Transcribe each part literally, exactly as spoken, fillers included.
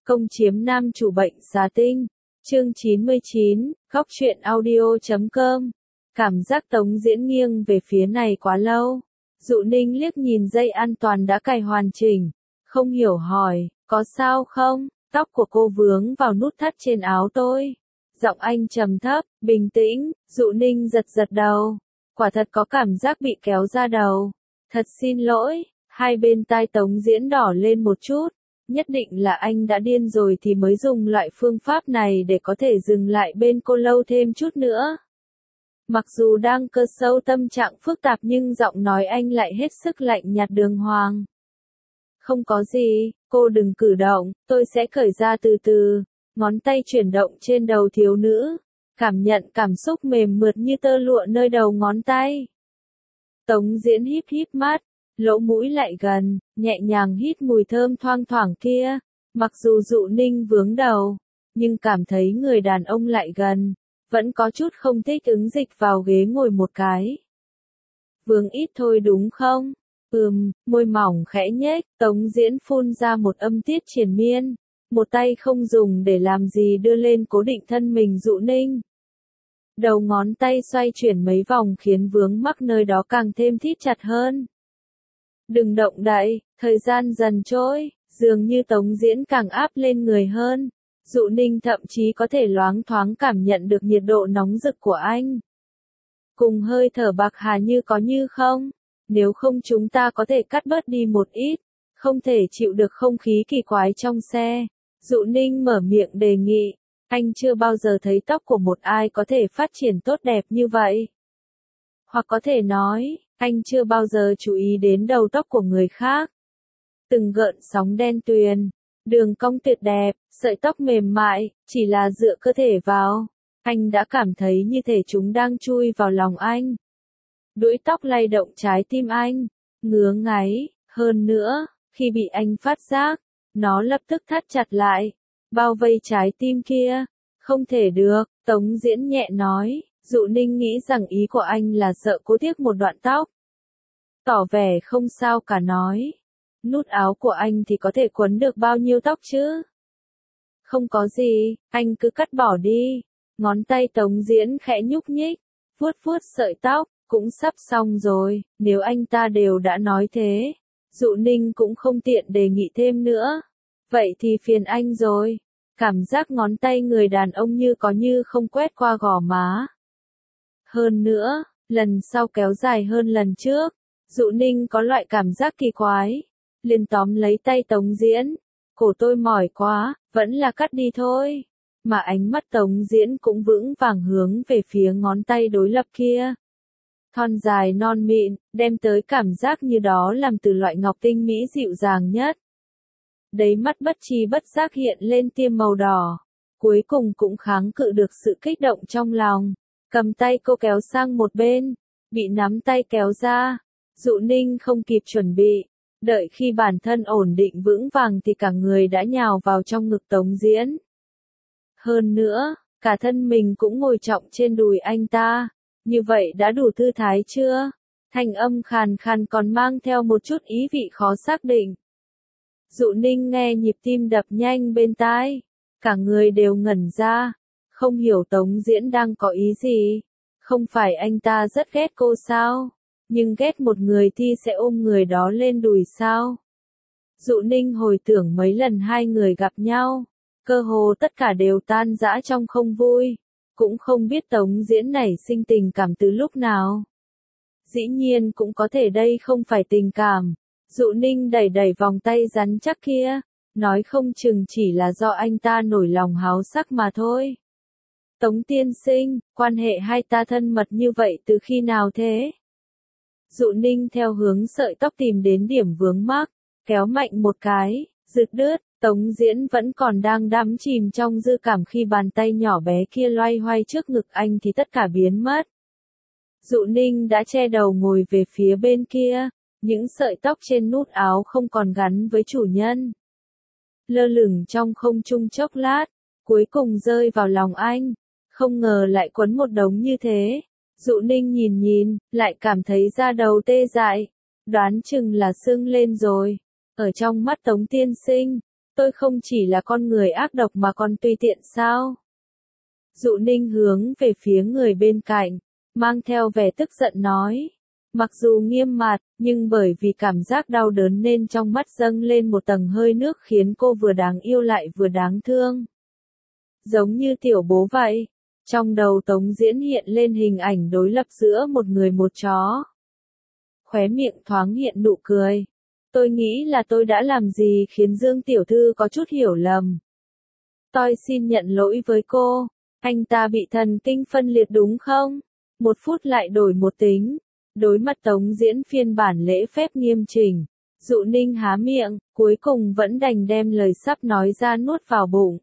Công chiếm nam chủ bệnh xà tinh. Chương chín mươi chín, góc truyện audio chấm com. Cảm giác Tống Diễn nghiêng về phía này quá lâu. Dụ Ninh liếc nhìn dây an toàn đã cài hoàn chỉnh. Không hiểu hỏi, có sao không? Tóc của cô vướng vào nút thắt trên áo tôi. Giọng anh trầm thấp, bình tĩnh. Dụ Ninh giật giật đầu. Quả thật có cảm giác bị kéo ra đầu. Thật xin lỗi. Hai bên tai Tống Diễn đỏ lên một chút. Nhất định là anh đã điên rồi thì mới dùng loại phương pháp này để có thể dừng lại bên cô lâu thêm chút nữa. Mặc dù đang cơ sâu tâm trạng phức tạp nhưng giọng nói anh lại hết sức lạnh nhạt đường hoàng. Không có gì, cô đừng cử động, tôi sẽ cởi ra từ từ. Ngón tay chuyển động trên đầu thiếu nữ, cảm nhận cảm xúc mềm mượt như tơ lụa nơi đầu ngón tay. Tống Diễn híp híp mắt, lỗ mũi lại gần, nhẹ nhàng hít mùi thơm thoang thoảng kia. Mặc dù Dụ Ninh vướng đầu, nhưng cảm thấy người đàn ông lại gần, vẫn có chút không thích ứng dịch vào ghế ngồi một cái. Vướng ít thôi đúng không? Ừm, môi mỏng khẽ nhếch, Tống Diễn phun ra một âm tiết triền miên. Một tay không dùng để làm gì đưa lên cố định thân mình Dụ Ninh. Đầu ngón tay xoay chuyển mấy vòng khiến vướng mắc nơi đó càng thêm thít chặt hơn. Đừng động đậy, thời gian dần trôi, dường như Tống Diễn càng áp lên người hơn. Dụ Ninh thậm chí có thể loáng thoáng cảm nhận được nhiệt độ nóng rực của anh. Cùng hơi thở bạc hà như có như không, nếu không chúng ta có thể cắt bớt đi một ít, không thể chịu được không khí kỳ quái trong xe. Dụ Ninh mở miệng đề nghị, anh chưa bao giờ thấy tóc của một ai có thể phát triển tốt đẹp như vậy. Hoặc có thể nói, anh chưa bao giờ chú ý đến đầu tóc của người khác. Từng gợn sóng đen tuyền, đường cong tuyệt đẹp, sợi tóc mềm mại, chỉ là dựa cơ thể vào. Anh đã cảm thấy như thể chúng đang chui vào lòng anh. Đuôi tóc lay động trái tim anh, ngứa ngáy, hơn nữa, khi bị anh phát giác, nó lập tức thắt chặt lại, bao vây trái tim kia. Không thể được, Tống Diễn nhẹ nói. Dụ Ninh nghĩ rằng ý của anh là sợ cô tiếc một đoạn tóc. Tỏ vẻ không sao cả nói. Nút áo của anh thì có thể quấn được bao nhiêu tóc chứ? Không có gì, anh cứ cắt bỏ đi. Ngón tay Tống Diễn khẽ nhúc nhích, vuốt vuốt sợi tóc, cũng sắp xong rồi, nếu anh ta đều đã nói thế. Dụ Ninh cũng không tiện đề nghị thêm nữa. Vậy thì phiền anh rồi. Cảm giác ngón tay người đàn ông như có như không quét qua gò má. Hơn nữa, lần sau kéo dài hơn lần trước. Dụ Ninh có loại cảm giác kỳ quái. Liền tóm lấy tay Tống Diễn. Cổ tôi mỏi quá, vẫn là cắt đi thôi. Mà ánh mắt Tống Diễn cũng vững vàng hướng về phía ngón tay đối lập kia. Thon dài non mịn, đem tới cảm giác như đó làm từ loại ngọc tinh mỹ dịu dàng nhất. Đáy mắt bất tri bất giác hiện lên tia màu đỏ. Cuối cùng cũng kháng cự được sự kích động trong lòng. Cầm tay cô kéo sang một bên, bị nắm tay kéo ra. Dụ Ninh không kịp chuẩn bị, đợi khi bản thân ổn định vững vàng thì cả người đã nhào vào trong ngực Tống Diễn. Hơn nữa, cả thân mình cũng ngồi trọng trên đùi anh ta. Như vậy đã đủ thư thái chưa? Thanh âm khàn khàn còn mang theo một chút ý vị khó xác định. Dụ Ninh nghe nhịp tim đập nhanh bên tai, cả người đều ngẩn ra, không hiểu Tống Diễn đang có ý gì. Không phải anh ta rất ghét cô sao? Nhưng ghét một người thì sẽ ôm người đó lên đùi sao? Dụ Ninh hồi tưởng mấy lần hai người gặp nhau, cơ hồ tất cả đều tan rã trong không vui, cũng không biết Tống Diễn nảy sinh tình cảm từ lúc nào. Dĩ nhiên cũng có thể đây không phải tình cảm. Dụ Ninh đẩy đẩy vòng tay rắn chắc kia, nói không chừng chỉ là do anh ta nổi lòng háo sắc mà thôi. Tống tiên sinh, quan hệ hai ta thân mật như vậy từ khi nào thế? Dụ Ninh theo hướng sợi tóc tìm đến điểm vướng mắc, kéo mạnh một cái, rực đứt. Tống Diễn vẫn còn đang đắm chìm trong dư cảm khi bàn tay nhỏ bé kia loay hoay trước ngực anh thì tất cả biến mất. Dụ Ninh đã che đầu ngồi về phía bên kia, những sợi tóc trên nút áo không còn gắn với chủ nhân. Lơ lửng trong không trung chốc lát, cuối cùng rơi vào lòng anh, không ngờ lại quấn một đống như thế. Dụ Ninh nhìn nhìn, lại cảm thấy da đầu tê dại, đoán chừng là sưng lên rồi. Ở trong mắt Tống tiên sinh, Tôi không chỉ là con người ác độc mà còn tùy tiện sao? Dụ Ninh hướng về phía người bên cạnh, mang theo vẻ tức giận nói. Mặc dù nghiêm mặt, nhưng bởi vì cảm giác đau đớn nên trong mắt dâng lên một tầng hơi nước khiến cô vừa đáng yêu lại vừa đáng thương. Giống như tiểu bố vậy. Trong đầu Tống Diễn hiện lên hình ảnh đối lập giữa một người một chó. Khóe miệng thoáng hiện nụ cười. Tôi nghĩ là tôi đã làm gì khiến Dương tiểu thư có chút hiểu lầm. Tôi xin nhận lỗi với cô. Anh ta bị thần kinh phân liệt đúng không? Một phút lại đổi một tính. Đối mặt Tống Diễn phiên bản lễ phép nghiêm chỉnh. Dụ Ninh há miệng, cuối cùng vẫn đành đem lời sắp nói ra nuốt vào bụng.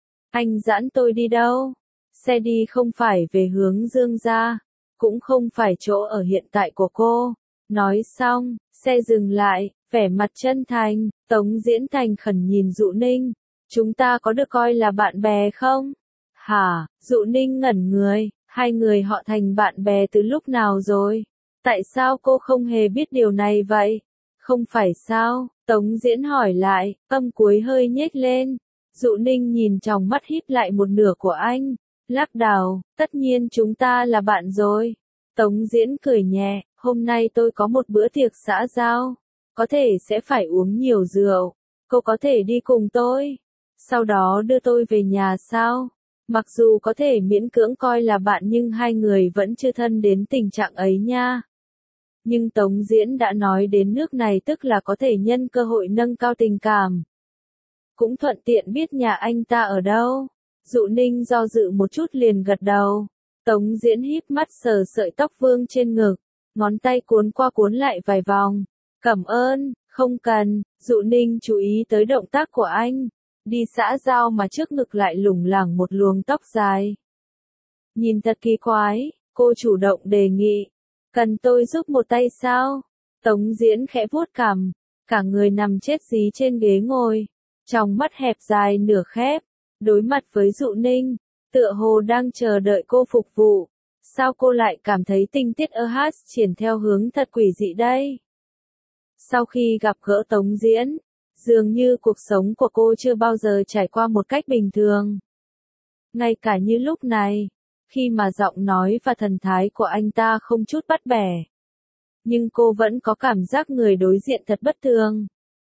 Anh dẫn tôi đi đâu? Xe đi không phải về hướng Dương gia, cũng không phải chỗ ở hiện tại của cô. Nói xong, xe dừng lại, vẻ mặt chân thành, Tống Diễn thành khẩn nhìn Dụ Ninh. Chúng ta có được coi là bạn bè không? Hả? Dụ Ninh ngẩn người, hai người họ thành bạn bè từ lúc nào rồi? Tại sao cô không hề biết điều này vậy? Không phải sao? Tống Diễn hỏi lại, âm cuối hơi nhếch lên. Dụ Ninh nhìn trong mắt híp lại một nửa của anh, lắc đầu, tất nhiên chúng ta là bạn rồi. Tống Diễn cười nhẹ, hôm nay tôi có một bữa tiệc xã giao, có thể sẽ phải uống nhiều rượu, cô có thể đi cùng tôi, sau đó đưa tôi về nhà sao? Mặc dù có thể miễn cưỡng coi là bạn nhưng hai người vẫn chưa thân đến tình trạng ấy nha. Nhưng Tống Diễn đã nói đến nước này tức là có thể nhân cơ hội nâng cao tình cảm. Cũng thuận tiện biết nhà anh ta ở đâu. Dụ Ninh do dự một chút liền gật đầu. Tống Diễn híp mắt sờ sợi tóc vương trên ngực, ngón tay cuốn qua cuốn lại vài vòng. Cảm ơn, không cần. Dụ Ninh chú ý tới động tác của anh. Đi xã giao mà trước ngực lại lủng lẳng một luồng tóc dài. Nhìn thật kỳ quái, cô chủ động đề nghị. Cần tôi giúp một tay sao? Tống Diễn khẽ vuốt cằm, cả người nằm chết dí trên ghế ngồi, trong mắt hẹp dài nửa khép, đối mặt với Dụ Ninh, tựa hồ đang chờ đợi cô phục vụ. Sao cô lại cảm thấy tình tiết ơ hát triển theo hướng thật quỷ dị đây? Sau khi gặp gỡ Tống Diễn, dường như cuộc sống của cô chưa bao giờ trải qua một cách bình thường. Ngay cả như lúc này, khi mà giọng nói và thần thái của anh ta không chút bắt bẻ. Nhưng cô vẫn có cảm giác người đối diện thật bất thường.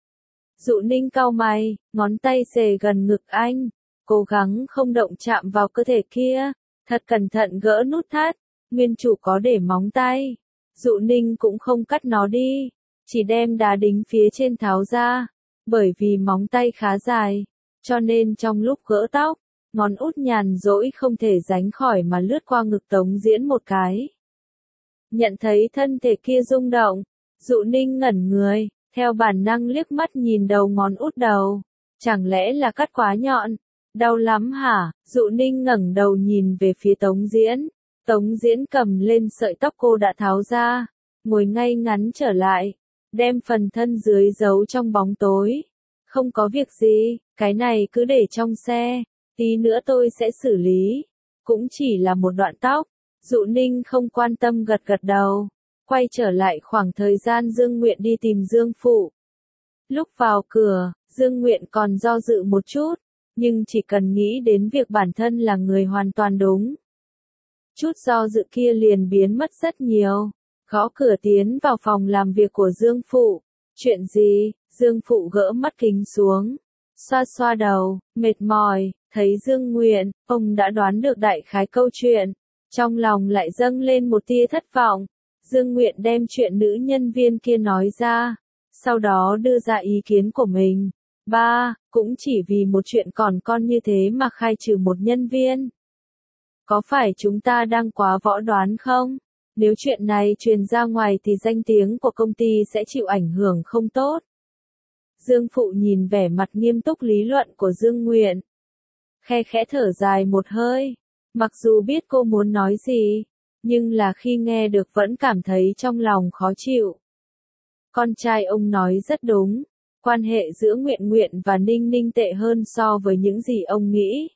Dụ Ninh cau mày, ngón tay xề gần ngực anh, cố gắng không động chạm vào cơ thể kia, thật cẩn thận gỡ nút thắt, nguyên chủ có để móng tay. Dụ Ninh cũng không cắt nó đi, chỉ đem đá đính phía trên tháo ra, bởi vì móng tay khá dài, cho nên trong lúc gỡ tóc, ngón út nhàn rỗi không thể tránh khỏi mà lướt qua ngực Tống Diễn một cái. Nhận thấy thân thể kia rung động, Dụ Ninh ngẩn người, theo bản năng liếc mắt nhìn đầu ngón út đầu. Chẳng lẽ là cắt quá nhọn? Đau lắm hả? Dụ Ninh ngẩng đầu nhìn về phía Tống Diễn. Tống Diễn cầm lên sợi tóc cô đã tháo ra, ngồi ngay ngắn trở lại, đem phần thân dưới giấu trong bóng tối. Không có việc gì, cái này cứ để trong xe, tí nữa tôi sẽ xử lý. Cũng chỉ là một đoạn tóc. Dụ Ninh không quan tâm gật gật đầu, quay trở lại khoảng thời gian Dương Nguyện đi tìm Dương Phụ. Lúc vào cửa, Dương Nguyện còn do dự một chút, nhưng chỉ cần nghĩ đến việc bản thân là người hoàn toàn đúng. Chút do dự kia liền biến mất rất nhiều, gõ cửa tiến vào phòng làm việc của Dương Phụ. Chuyện gì? Dương Phụ gỡ mắt kính xuống, xoa xoa đầu, mệt mỏi, thấy Dương Nguyện, ông đã đoán được đại khái câu chuyện. Trong lòng lại dâng lên một tia thất vọng. Dương Nguyện đem chuyện nữ nhân viên kia nói ra, sau đó đưa ra ý kiến của mình. Ba, cũng chỉ vì một chuyện còn con như thế mà khai trừ một nhân viên. Có phải chúng ta đang quá võ đoán không? Nếu chuyện này truyền ra ngoài thì danh tiếng của công ty sẽ chịu ảnh hưởng không tốt. Dương Phụ nhìn vẻ mặt nghiêm túc lý luận của Dương Nguyện, khe khẽ thở dài một hơi. Mặc dù biết cô muốn nói gì, nhưng là khi nghe được vẫn cảm thấy trong lòng khó chịu. Con trai ông nói rất đúng, quan hệ giữa Nguyện Nguyện và Ninh Ninh tệ hơn so với những gì ông nghĩ.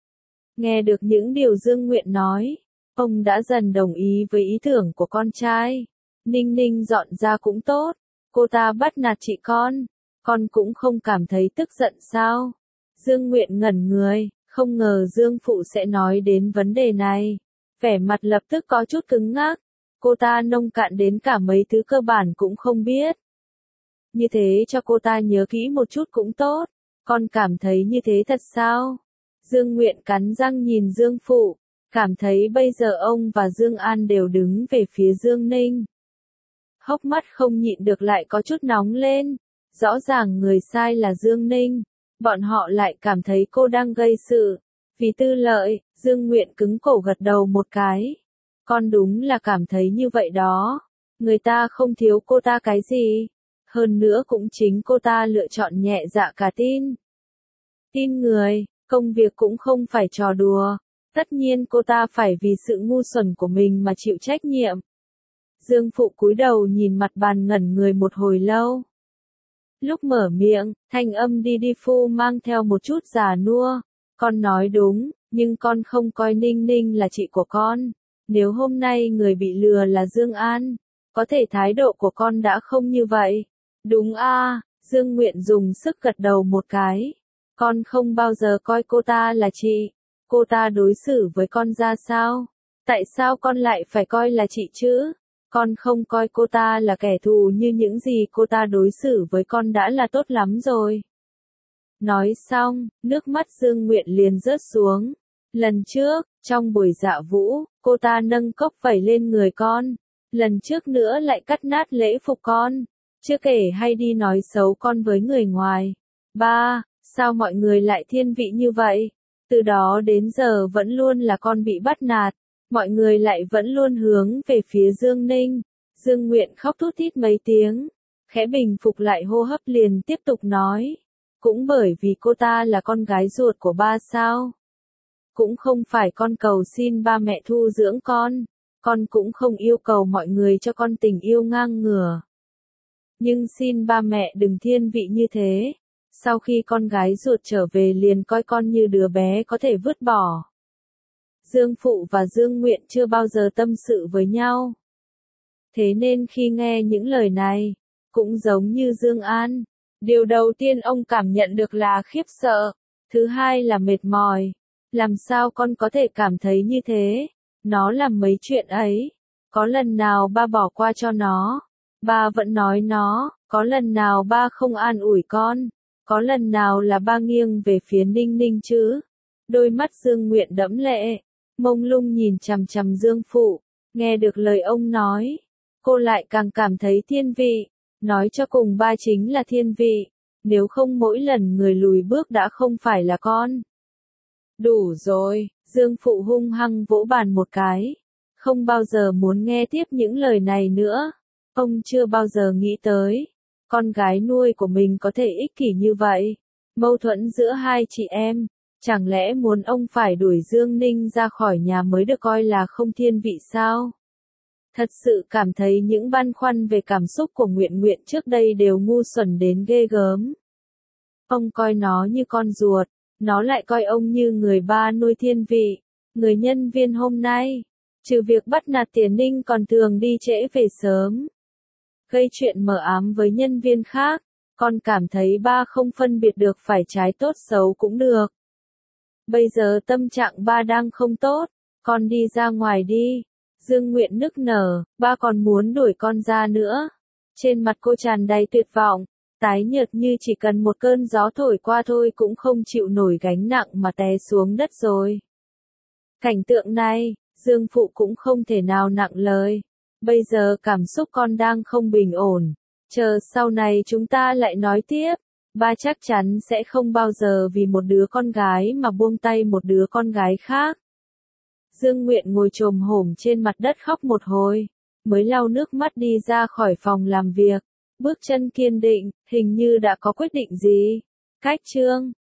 Nghe được những điều Dương Nguyện nói, ông đã dần đồng ý với ý tưởng của con trai. Ninh Ninh dọn ra cũng tốt, cô ta bắt nạt chị con, con cũng không cảm thấy tức giận sao? Dương Nguyện ngẩn người, không ngờ Dương Phụ sẽ nói đến vấn đề này. Vẻ mặt lập tức có chút cứng ngắc, cô ta nông cạn đến cả mấy thứ cơ bản cũng không biết. Như thế cho cô ta nhớ kỹ một chút cũng tốt, con cảm thấy như thế thật sao? Dương Nguyện cắn răng nhìn Dương Phụ, cảm thấy bây giờ ông và Dương An đều đứng về phía Dương Ninh. Hốc mắt không nhịn được lại có chút nóng lên, rõ ràng người sai là Dương Ninh, bọn họ lại cảm thấy cô đang gây sự. Vì tư lợi, Dương Nguyện cứng cổ gật đầu một cái. Con đúng là cảm thấy như vậy đó, người ta không thiếu cô ta cái gì. Hơn nữa cũng chính cô ta lựa chọn nhẹ dạ cả tin. Tin người, công việc cũng không phải trò đùa, tất nhiên cô ta phải vì sự ngu xuẩn của mình mà chịu trách nhiệm. Dương Phụ cúi đầu nhìn mặt bàn ngẩn người một hồi lâu. Lúc mở miệng, thanh âm đi đi phu mang theo một chút già nua. Con nói đúng, nhưng con không coi Ninh Ninh là chị của con. Nếu hôm nay người bị lừa là Dương An, có thể thái độ của con đã không như vậy. Đúng a, à, Dương Nguyện dùng sức gật đầu một cái. Con không bao giờ coi cô ta là chị. Cô ta đối xử với con ra sao? Tại sao con lại phải coi là chị chứ? Con không coi cô ta là kẻ thù như những gì cô ta đối xử với con đã là tốt lắm rồi. Nói xong, nước mắt Dương Nguyện liền rớt xuống. Lần trước, trong buổi dạ vũ, cô ta nâng cốc vẩy lên người con. Lần trước nữa lại cắt nát lễ phục con. Chưa kể hay đi nói xấu con với người ngoài. Ba, sao mọi người lại thiên vị như vậy? Từ đó đến giờ vẫn luôn là con bị bắt nạt. Mọi người lại vẫn luôn hướng về phía Dương Ninh. Dương Nguyện khóc thút thít mấy tiếng. Khẽ bình phục lại hô hấp liền tiếp tục nói. Cũng bởi vì cô ta là con gái ruột của ba sao. Cũng không phải con cầu xin ba mẹ thu dưỡng con. Con cũng không yêu cầu mọi người cho con tình yêu ngang ngửa. Nhưng xin ba mẹ đừng thiên vị như thế. Sau khi con gái ruột trở về liền coi con như đứa bé có thể vứt bỏ. Dương Phụ và Dương Nguyện chưa bao giờ tâm sự với nhau. Thế nên khi nghe những lời này, cũng giống như Dương An, điều đầu tiên ông cảm nhận được là khiếp sợ, thứ hai là mệt mỏi. Làm sao con có thể cảm thấy như thế? Nó làm mấy chuyện ấy. Có lần nào ba bỏ qua cho nó? Ba vẫn nói nó. Có lần nào ba không an ủi con? Có lần nào là ba nghiêng về phía Ninh Ninh chứ? Đôi mắt Dương Nguyện đẫm lệ, mông lung nhìn chằm chằm Dương Phụ, nghe được lời ông nói, cô lại càng cảm thấy thiên vị, nói cho cùng ba chính là thiên vị, nếu không mỗi lần người lùi bước đã không phải là con. Đủ rồi, Dương Phụ hung hăng vỗ bàn một cái, không bao giờ muốn nghe tiếp những lời này nữa, ông chưa bao giờ nghĩ tới, con gái nuôi của mình có thể ích kỷ như vậy, mâu thuẫn giữa hai chị em. Chẳng lẽ muốn ông phải đuổi Dương Ninh ra khỏi nhà mới được coi là không thiên vị sao? Thật sự cảm thấy những băn khoăn về cảm xúc của Nguyện Nguyện trước đây đều ngu xuẩn đến ghê gớm. Ông coi nó như con ruột, nó lại coi ông như người ba nuôi thiên vị. Người nhân viên hôm nay, trừ việc bắt nạt Tiền Ninh còn thường đi trễ về sớm. Gây chuyện mờ ám với nhân viên khác, con cảm thấy ba không phân biệt được phải trái tốt xấu cũng được. Bây giờ tâm trạng ba đang không tốt, con đi ra ngoài đi. Dương Nguyện nức nở, ba còn muốn đuổi con ra nữa. Trên mặt cô tràn đầy tuyệt vọng, tái nhợt như chỉ cần một cơn gió thổi qua thôi cũng không chịu nổi gánh nặng mà té xuống đất rồi. Cảnh tượng này, Dương Phụ cũng không thể nào nặng lời. Bây giờ cảm xúc con đang không bình ổn. Chờ sau này chúng ta lại nói tiếp. Ba chắc chắn sẽ không bao giờ vì một đứa con gái mà buông tay một đứa con gái khác. Dương Nguyện ngồi chồm hổm trên mặt đất khóc một hồi, mới lau nước mắt đi ra khỏi phòng làm việc, bước chân kiên định, hình như đã có quyết định gì. Cách chương